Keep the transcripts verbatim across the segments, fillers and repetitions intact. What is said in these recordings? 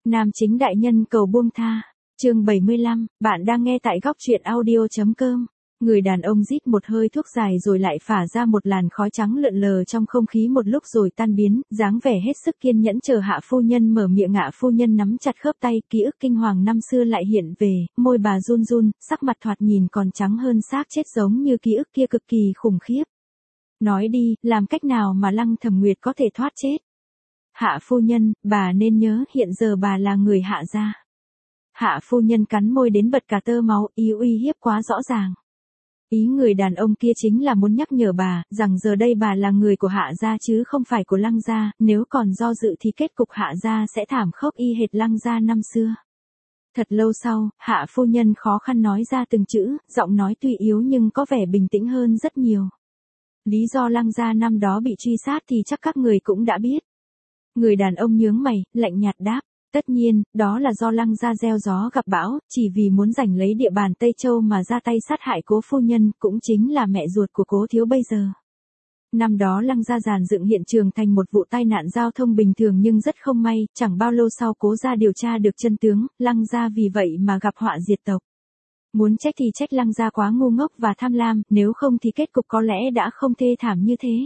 Nam chính đại nhân cầu buông tha. Chương bảy mươi lăm, bạn đang nghe tại góc truyện audio chấm com. Người đàn ông rít một hơi thuốc dài rồi lại phả ra một làn khói trắng lượn lờ trong không khí một lúc rồi tan biến, dáng vẻ hết sức kiên nhẫn chờ Hạ phu nhân mở miệng. Hạ phu nhân nắm chặt khớp tay, ký ức kinh hoàng năm xưa lại hiện về, môi bà run run, sắc mặt thoạt nhìn còn trắng hơn xác chết giống như ký ức kia cực kỳ khủng khiếp. Nói đi, làm cách nào mà Lăng Thẩm Nguyệt có thể thoát chết? Hạ phu nhân, bà nên nhớ hiện giờ bà là người Hạ gia. Hạ phu nhân cắn môi đến bật cả tơ máu, ý uy hiếp quá rõ ràng. Ý người đàn ông kia chính là muốn nhắc nhở bà, rằng giờ đây bà là người của Hạ gia chứ không phải của Lăng gia, nếu còn do dự thì kết cục Hạ gia sẽ thảm khốc y hệt Lăng gia năm xưa. Thật lâu sau, Hạ phu nhân khó khăn nói ra từng chữ, giọng nói tuy yếu nhưng có vẻ bình tĩnh hơn rất nhiều. Lý do Lăng gia năm đó bị truy sát thì chắc các người cũng đã biết. Người đàn ông nhướng mày, lạnh nhạt đáp. Tất nhiên, đó là do Lăng gia gieo gió gặp bão, chỉ vì muốn giành lấy địa bàn Tây Châu mà ra tay sát hại cố phu nhân, cũng chính là mẹ ruột của cố thiếu bây giờ. Năm đó Lăng gia dàn dựng hiện trường thành một vụ tai nạn giao thông bình thường nhưng rất không may, chẳng bao lâu sau cố gia điều tra được chân tướng, Lăng gia vì vậy mà gặp họa diệt tộc. Muốn trách thì trách Lăng gia quá ngu ngốc và tham lam, nếu không thì kết cục có lẽ đã không thê thảm như thế.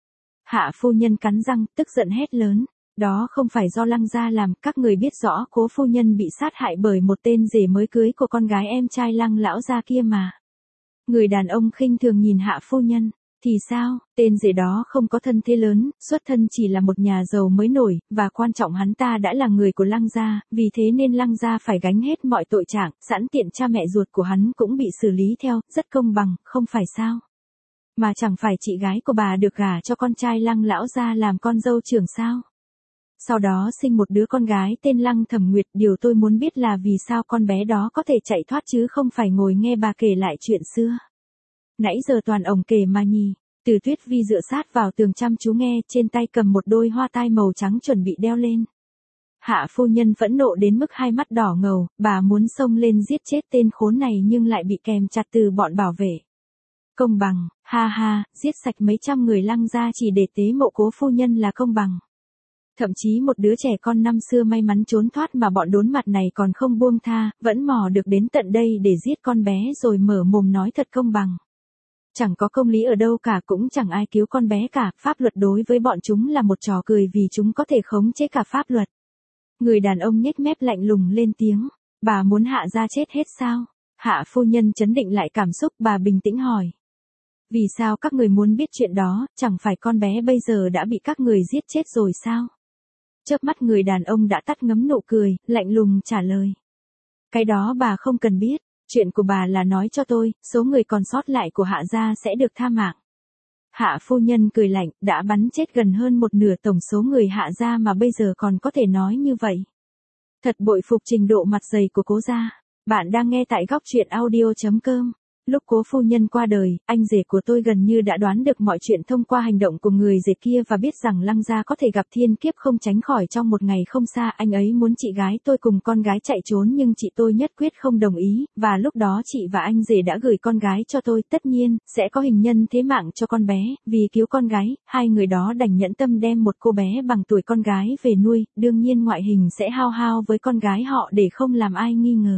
Hạ phu nhân cắn răng, tức giận hét lớn. Đó không phải do Lăng gia làm, các người biết rõ cố phu nhân bị sát hại bởi một tên rể mới cưới của con gái em trai Lăng lão gia kia mà. Người đàn ông khinh thường nhìn Hạ phu nhân, thì sao, tên rể đó không có thân thế lớn, xuất thân chỉ là một nhà giàu mới nổi, và quan trọng hắn ta đã là người của Lăng gia, vì thế nên Lăng gia phải gánh hết mọi tội trạng, sẵn tiện cha mẹ ruột của hắn cũng bị xử lý theo, rất công bằng, không phải sao? Mà chẳng phải chị gái của bà được gả cho con trai Lăng lão gia làm con dâu trưởng sao? Sau đó sinh một đứa con gái tên Lăng Thẩm Nguyệt, điều tôi muốn biết là vì sao con bé đó có thể chạy thoát chứ không phải ngồi nghe bà kể lại chuyện xưa. Nãy giờ toàn ổng kể mà nhì. Từ Tuyết Vi dựa sát vào tường chăm chú nghe, trên tay cầm một đôi hoa tai màu trắng chuẩn bị đeo lên. Hạ phu nhân phẫn nộ đến mức hai mắt đỏ ngầu, bà muốn xông lên giết chết tên khốn này nhưng lại bị kèm chặt từ bọn bảo vệ. Công bằng, ha ha, giết sạch mấy trăm người Lăng gia chỉ để tế mộ cố phu nhân là công bằng. Thậm chí một đứa trẻ con năm xưa may mắn trốn thoát mà bọn đốn mặt này còn không buông tha, vẫn mò được đến tận đây để giết con bé rồi mở mồm nói thật công bằng. Chẳng có công lý ở đâu cả, cũng chẳng ai cứu con bé cả, pháp luật đối với bọn chúng là một trò cười vì chúng có thể khống chế cả pháp luật. Người đàn ông nhếch mép lạnh lùng lên tiếng, bà muốn Hạ gia chết hết sao? Hạ phu nhân trấn định lại cảm xúc, bà bình tĩnh hỏi. Vì sao các người muốn biết chuyện đó, chẳng phải con bé bây giờ đã bị các người giết chết rồi sao? Chớp mắt người đàn ông đã tắt ngấm nụ cười, lạnh lùng trả lời. Cái đó bà không cần biết, chuyện của bà là nói cho tôi, số người còn sót lại của Hạ gia sẽ được tha mạng. Hạ phu nhân cười lạnh, đã bắn chết gần hơn một nửa tổng số người Hạ gia mà bây giờ còn có thể nói như vậy. Thật bội phục trình độ mặt dày của cố gia. Bạn đang nghe tại góc truyện audio chấm com. Lúc cố phu nhân qua đời, anh rể của tôi gần như đã đoán được mọi chuyện thông qua hành động của người rể kia và biết rằng Lăng gia có thể gặp thiên kiếp không tránh khỏi trong một ngày không xa. Anh ấy muốn chị gái tôi cùng con gái chạy trốn nhưng chị tôi nhất quyết không đồng ý, và lúc đó chị và anh rể đã gửi con gái cho tôi. Tất nhiên, sẽ có hình nhân thế mạng cho con bé, vì cứu con gái, hai người đó đành nhẫn tâm đem một cô bé bằng tuổi con gái về nuôi, đương nhiên ngoại hình sẽ hao hao với con gái họ để không làm ai nghi ngờ.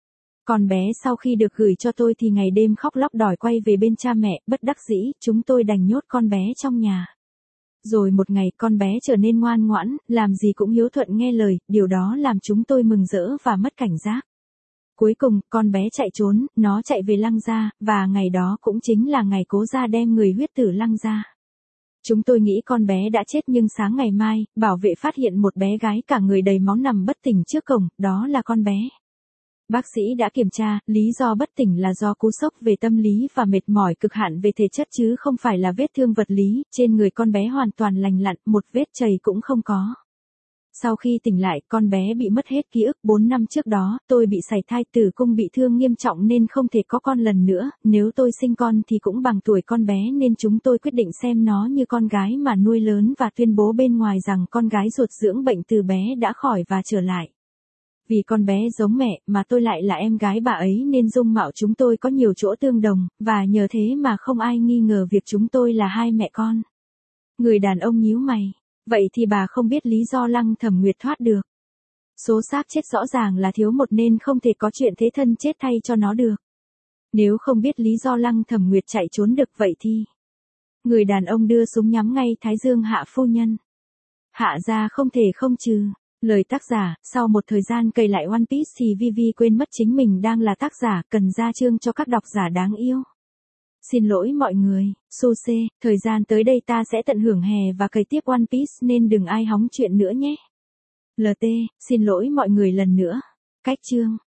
Con bé sau khi được gửi cho tôi thì ngày đêm khóc lóc đòi quay về bên cha mẹ, bất đắc dĩ, chúng tôi đành nhốt con bé trong nhà. Rồi một ngày con bé trở nên ngoan ngoãn, làm gì cũng hiếu thuận nghe lời, điều đó làm chúng tôi mừng rỡ và mất cảnh giác. Cuối cùng, con bé chạy trốn, nó chạy về Lăng gia, và ngày đó cũng chính là ngày cố gia đem người huyết tử Lăng gia. Chúng tôi nghĩ con bé đã chết nhưng sáng ngày mai, bảo vệ phát hiện một bé gái cả người đầy máu nằm bất tỉnh trước cổng, đó là con bé. Bác sĩ đã kiểm tra, lý do bất tỉnh là do cú sốc về tâm lý và mệt mỏi cực hạn về thể chất chứ không phải là vết thương vật lý, trên người con bé hoàn toàn lành lặn, một vết chày cũng không có. Sau khi tỉnh lại, con bé bị mất hết ký ức. Bốn năm trước đó, tôi bị sảy thai, tử cung bị thương nghiêm trọng nên không thể có con lần nữa, nếu tôi sinh con thì cũng bằng tuổi con bé nên chúng tôi quyết định xem nó như con gái mà nuôi lớn và tuyên bố bên ngoài rằng con gái ruột dưỡng bệnh từ bé đã khỏi và trở lại. Vì con bé giống mẹ, mà tôi lại là em gái bà ấy nên dung mạo chúng tôi có nhiều chỗ tương đồng, và nhờ thế mà không ai nghi ngờ việc chúng tôi là hai mẹ con. Người đàn ông nhíu mày. Vậy thì bà không biết lý do Lăng Thẩm Nguyệt thoát được. Số xác chết rõ ràng là thiếu một nên không thể có chuyện thế thân chết thay cho nó được. Nếu không biết lý do Lăng Thẩm Nguyệt chạy trốn được vậy thì... Người đàn ông đưa súng nhắm ngay Thái Dương Hạ phu nhân. Hạ gia không thể không trừ. Lời tác giả, sau một thời gian cày lại One Piece thì Vivi quên mất chính mình đang là tác giả, cần ra chương cho các độc giả đáng yêu. Xin lỗi mọi người, Suse, thời gian tới đây ta sẽ tận hưởng hè và cày tiếp One Piece nên đừng ai hóng chuyện nữa nhé. lờ tê, xin lỗi mọi người lần nữa. Cách chương.